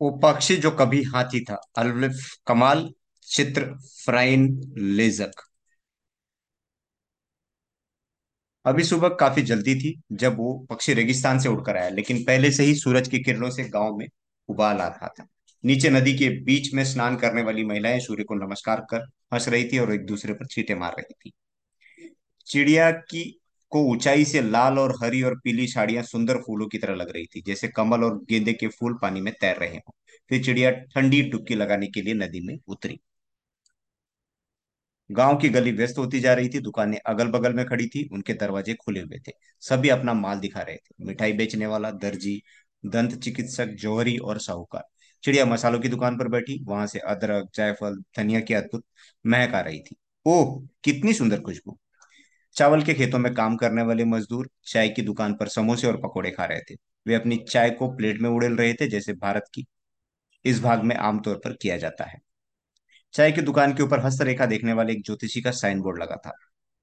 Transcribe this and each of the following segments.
वो पक्षी जो कभी हाथी था, अल्विफ कमाल। चित्र फ्राइन लेजक। अभी सुबह काफी जल्दी थी जब वो पक्षी रेगिस्तान से उड़कर आया, लेकिन पहले से ही सूरज की किरणों से गांव में उबाल आ रहा था। नीचे नदी के बीच में स्नान करने वाली महिलाएं सूर्य को नमस्कार कर हंस रही थी और एक दूसरे पर छींटे मार रही थी। चिड़िया की को ऊंचाई से लाल और हरी और पीली साड़ियां सुंदर फूलों की तरह लग रही थी, जैसे कमल और गेंदे के फूल पानी में तैर रहे हों। फिर चिड़िया ठंडी डुबकी लगाने के लिए नदी में उतरी। गांव की गली व्यस्त होती जा रही थी। दुकानें अगल बगल में खड़ी थी, उनके दरवाजे खुले हुए थे। सभी अपना माल दिखा रहे थे, मिठाई बेचने वाला, दर्जी, दंत चिकित्सक, जौहरी और साहूकार। चिड़िया मसालों की दुकान पर बैठी, वहां से अदरक, जायफल, धनिया की अद्भुत महक आ रही थी। ओह, कितनी सुंदर खुशबू! चावल के खेतों में काम करने वाले मजदूर चाय की दुकान पर समोसे और पकोड़े खा रहे थे। वे अपनी चाय को प्लेट में उड़ेल रहे थे, जैसे भारत की इस भाग में आमतौर पर किया जाता है। चाय की दुकान के ऊपर हस्तरेखा देखने वाले एक ज्योतिषी का साइन बोर्ड लगा था।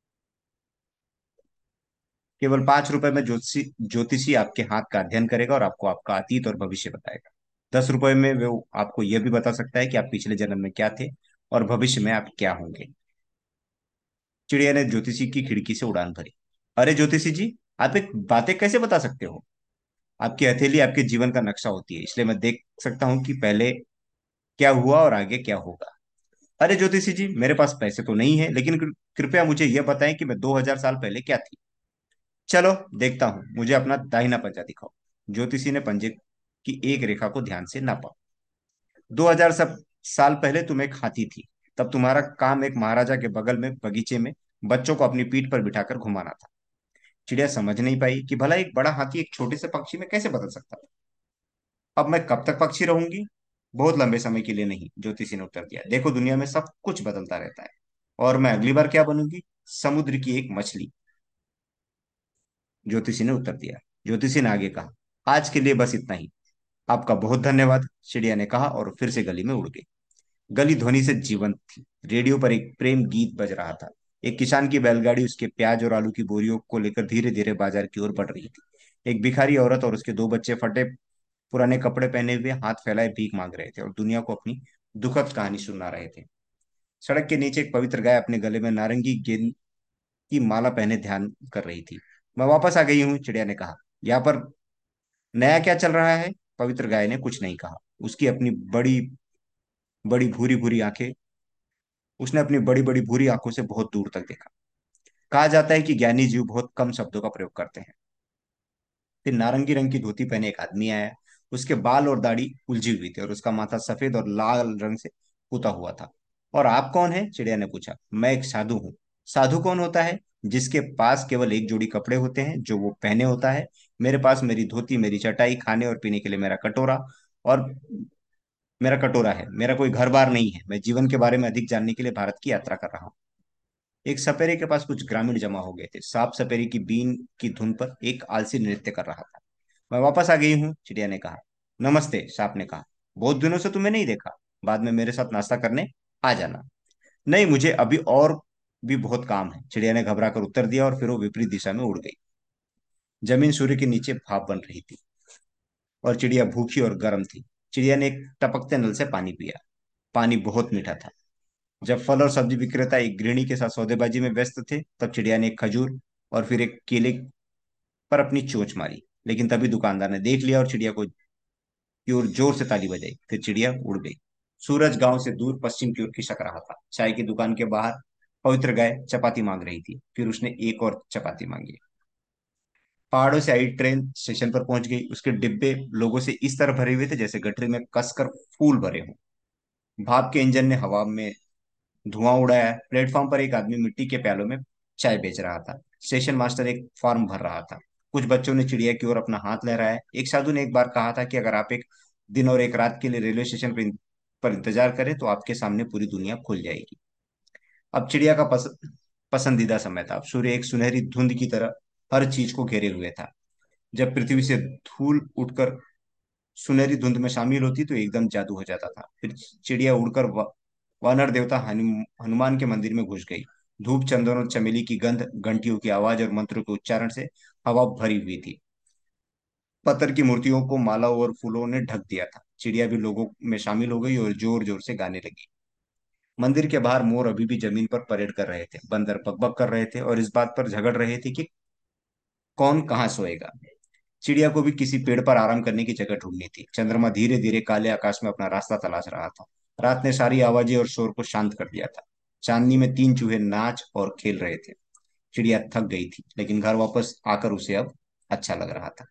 केवल 5 रुपए में ज्योतिषी ज्योतिषी आपके हाथ का अध्ययन करेगा और आपको आपका अतीत और भविष्य बताएगा। 10 रुपए में वो आपको यह भी बता सकता है कि आप पिछले जन्म में क्या थे और भविष्य में आप क्या होंगे। चिड़िया ने ज्योतिषी की खिड़की से उड़ान भरी। अरे ज्योतिषी जी, आप एक बातें कैसे बता सकते हो? आपकी हथेली आपके जीवन का नक्शा होती है, इसलिए मैं देख सकता हूँ कि पहले क्या हुआ और आगे क्या होगा। अरे ज्योतिषी जी, मेरे पास पैसे तो नहीं है, लेकिन कृपया मुझे यह बताएं कि मैं 2000 साल पहले क्या थी। चलो देखता हूँ, मुझे अपना दाहिना पंजा दिखाओ। ज्योतिषी ने पंजे की एक रेखा को ध्यान से नापा। 2000 सब साल पहले तुम एक हाथी थी। तब तुम्हारा काम एक महाराजा के बगल में बगीचे में बच्चों को अपनी पीठ पर बिठाकर घुमाना था। चिड़िया समझ नहीं पाई कि भला एक बड़ा हाथी एक छोटे से पक्षी में कैसे बदल सकता था। अब मैं कब तक पक्षी रहूंगी? बहुत लंबे समय के लिए नहीं, ज्योतिषी ने उत्तर दिया। देखो, दुनिया में सब कुछ बदलता रहता है। और मैं अगली बार क्या बनूंगी? समुद्र की एक मछली, ज्योतिषी ने उत्तर दिया। ज्योतिषी ने आगे कहा, आज के लिए बस इतना ही। आपका बहुत धन्यवाद, चिड़िया ने कहा और फिर से गली में उड़ गई। गली ध्वनि से जीवंत थी। रेडियो पर एक प्रेम गीत बज रहा था। एक किसान की बैलगाड़ी उसके प्याज और आलू की बोरियों को लेकर धीरे धीरे बाजार की ओर बढ़ रही थी। एक भिखारी औरत और उसके दो बच्चे फटे पुराने कपड़े पहने हुए हाथ फैलाए भीख मांग रहे थे और दुनिया को अपनी दुखद कहानी सुना रहे थे। सड़क के नीचे एक पवित्र गाय अपने गले में नारंगी गेंद की माला पहने ध्यान कर रही थी। मैं वापस आ गई हूँ, चिड़िया ने कहा। यहाँ पर नया क्या चल रहा है? पवित्र गाय ने कुछ नहीं कहा। उसकी अपनी बड़ी बड़ी भूरी भूरी आंखें उसने अपनी बड़ी बड़ी भूरी आंखों से बहुत दूर तक देखा। कहा जाता है कि ज्ञानी जीव बहुत कम शब्दों का प्रयोग करते हैं। फिर नारंगी रंग की धोती पहने एक आदमी आया। उसके बाल और दाढ़ी उलझी हुई थी और उसका माथा सफेद और लाल रंग से पुता हुआ था। और आप कौन है? चिड़िया ने पूछा। मैं एक साधु हूँ। साधु कौन होता है? जिसके पास केवल एक जोड़ी कपड़े होते हैं जो वो पहने होता है। मेरे पास मेरी धोती, मेरी चटाई, खाने और पीने के लिए और मेरा कटोरा है। मेरा कोई घर बार नहीं है। मैं जीवन के बारे में अधिक जानने के लिए भारत की यात्रा कर रहा हूँ। एक सपेरे के पास कुछ ग्रामीण जमा हो गए थे। सांप सपेरे की बीन की धुन पर एक आलसी नृत्य कर रहा था। मैं वापस आ गई हूँ, चिड़िया ने कहा। नमस्ते, सांप ने कहा। बहुत दिनों से तुम्हें नहीं देखा। बाद में मेरे साथ नाश्ता करने आ जाना। नहीं, मुझे अभी और भी बहुत काम है, चिड़िया ने घबरा कर उत्तर दिया और फिर वो विपरीत दिशा में उड़ गई। जमीन सूर्य के नीचे भाप बन रही थी और चिड़िया भूखी और गर्म थी। चिड़िया ने एक टपकते नल से पानी पिया। पानी बहुत मीठा था। जब फल और सब्जी विक्रेता एक गृहिणी के साथ सौदेबाजी में व्यस्त थे, तब चिड़िया ने एक खजूर और फिर एक केले पर अपनी चोंच मारी। लेकिन तभी दुकानदार ने देख लिया और चिड़िया को की ओर जोर से ताली बजाई। फिर चिड़िया उड़ गई। सूरज गांव से दूर पश्चिम की ओर खिसक रहा था। चाय की दुकान के बाहर पवित्र गाय चपाती मांग रही थी। फिर उसने एक और चपाती मांगी। पहाड़ों से आई ट्रेन स्टेशन पर पहुंच गई। उसके डिब्बे लोगों से इस तरह भरे हुए थे जैसे गठरी में कसकर फूल भरे हों। भाप के इंजन ने हवा में धुआं उड़ाया। प्लेटफॉर्म पर एक आदमी मिट्टी के प्यालों में चाय बेच रहा था। स्टेशन मास्टर एक फॉर्म भर रहा था। कुछ बच्चों ने चिड़िया की ओर अपना हाथ लहराया। एक साधु ने एक बार कहा था कि अगर आप एक दिन और एक रात के लिए रेलवे स्टेशन पर इंतजार करें तो आपके सामने पूरी दुनिया खुल जाएगी। अब चिड़िया का पसंदीदा समय था। अब सूर्य एक सुनहरी धुंध की तरह हर चीज को घेरे हुए था। जब पृथ्वी से धूल उठकर सुनहरी धुंध में शामिल होती तो एकदम जादू हो जाता था। फिर चिड़िया उड़कर वानर देवता हनुमान के मंदिर में घुस गई। धूप, चंदन और चमेली की गंध, घंटियों की आवाज और मंत्रों के उच्चारण से हवा भरी हुई थी। पत्थर की मूर्तियों को मालाओं और फूलों ने ढक दिया था। चिड़िया भी लोगों में शामिल हो गई और जोर जोर से गाने लगी। मंदिर के बाहर मोर अभी भी जमीन पर परेड कर रहे थे, बंदर बकबक कर रहे थे और इस बात पर झगड़ रहे थे कि कौन कहाँ सोएगा। चिड़िया को भी किसी पेड़ पर आराम करने की जगह ढूंढनी थी। चंद्रमा धीरे धीरे काले आकाश में अपना रास्ता तलाश रहा था। रात ने सारी आवाजें और शोर को शांत कर दिया था। चांदनी में तीन चूहे नाच और खेल रहे थे। चिड़िया थक गई थी, लेकिन घर वापस आकर उसे अब अच्छा लग रहा था।